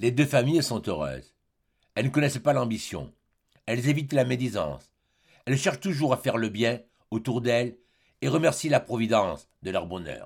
Les deux familles sont heureuses. Elles ne connaissent pas l'ambition. Elles évitent la médisance. Elles cherchent toujours à faire le bien autour d'elles et remercient la Providence de leur bonheur.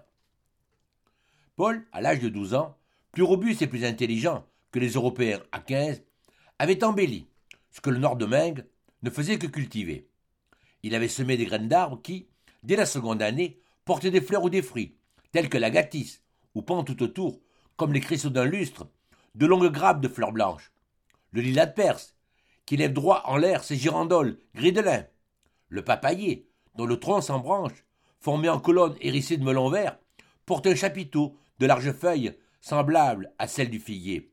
Paul, à l'âge de 12 ans, plus robuste et plus intelligent que les Européens à 15, avait embelli ce que le Nord de Mingue ne faisait que cultiver. Il avait semé des graines d'arbres qui, dès la seconde année, portaient des fleurs ou des fruits, tels que la gâtisse, où pendent tout autour, comme les cristaux d'un lustre, de longues grappes de fleurs blanches. Le lilas de Perse, qui lève droit en l'air ses girandoles gris de lin. Le papayer, dont le tronc sans branche, formé en colonne hérissée de melons verts, porte un chapiteau de larges feuilles semblables à celles du figuier.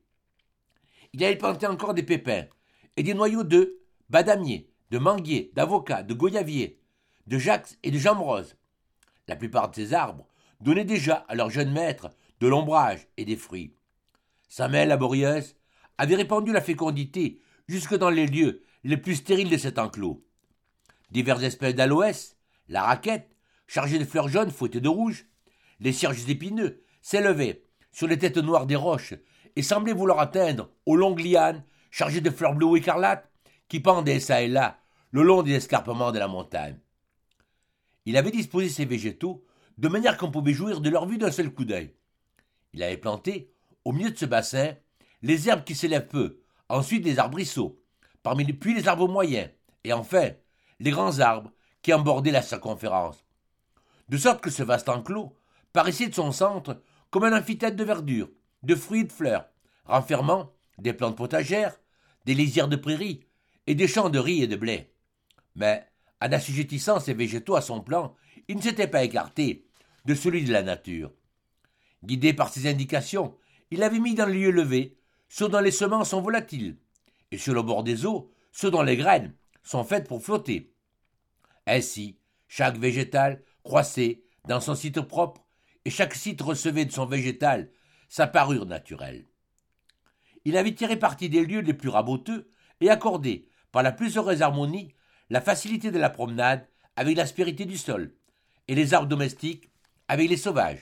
Il avait planté encore des pépins et des noyaux de badamier, de manguier, d'avocat, de goyavier, de jax et de jambrose. La plupart de ces arbres donnaient déjà à leurs jeunes maîtres de l'ombrage et des fruits. Sa main laborieuse avait répandu la fécondité jusque dans les lieux les plus stériles de cet enclos. Diverses espèces d'aloès, la raquette, chargée de fleurs jaunes fouettées de rouge, les cierges épineux s'élevaient sur les têtes noires des roches et semblaient vouloir atteindre aux longues lianes chargées de fleurs bleues ou écarlates qui pendaient çà et là le long des escarpements de la montagne. Il avait disposé ces végétaux de manière qu'on pouvait jouir de leur vue d'un seul coup d'œil. Il avait planté, au milieu de ce bassin, les herbes qui s'élèvent peu, ensuite les arbrisseaux, puis les arbres moyens, et enfin les grands arbres qui en bordaient la circonférence. De sorte que ce vaste enclos paraissait de son centre comme un amphithéâtre de verdure, de fruits et de fleurs, renfermant des plantes potagères, des lisières de prairies et des champs de riz et de blé. Mais, en assujettissant ces végétaux à son plan, il ne s'était pas écarté de celui de la nature. Guidé par ses indications, il avait mis dans les lieux levés ceux dont les semences sont volatiles, et sur le bord des eaux ceux dont les graines sont faites pour flotter. Ainsi, chaque végétal croissait dans son site propre, et chaque site recevait de son végétal sa parure naturelle. Il avait tiré parti des lieux les plus raboteux et accordé, par la plus heureuse harmonie, la facilité de la promenade avec l'aspérité du sol, et les arbres domestiques avec les sauvages.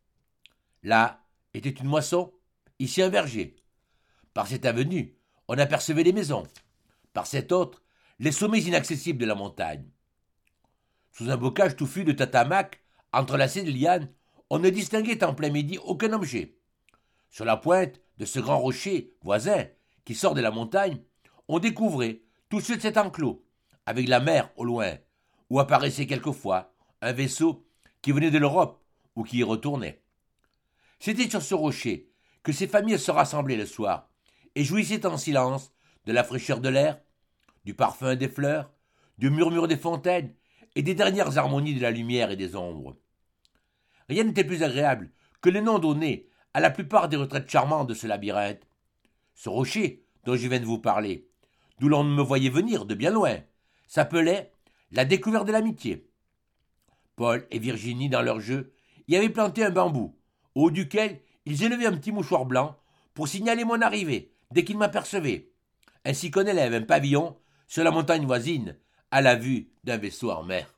Là était une moisson, ici un verger. Par cette avenue, on apercevait les maisons. Par cette autre, les sommets inaccessibles de la montagne. Sous un bocage touffu de tatamacs, entrelacés de lianes, on ne distinguait en plein midi aucun objet. Sur la pointe de ce grand rocher voisin qui sort de la montagne, on découvrait tout ce cet enclos, avec la mer au loin, où apparaissait quelquefois un vaisseau qui venait de l'Europe ou qui y retournait. C'était sur ce rocher que ces familles se rassemblaient le soir et jouissaient en silence de la fraîcheur de l'air, du parfum des fleurs, du murmure des fontaines et des dernières harmonies de la lumière et des ombres. Rien n'était plus agréable que les noms donnés à la plupart des retraites charmantes de ce labyrinthe. Ce rocher dont je viens de vous parler, d'où l'on me voyait venir de bien loin, s'appelait la découverte de l'amitié. Paul et Virginie, dans leur jeu, y avaient planté un bambou, au haut duquel ils élevaient un petit mouchoir blanc pour signaler mon arrivée dès qu'ils m'apercevaient, ainsi qu'on élève un pavillon sur la montagne voisine à la vue d'un vaisseau en mer.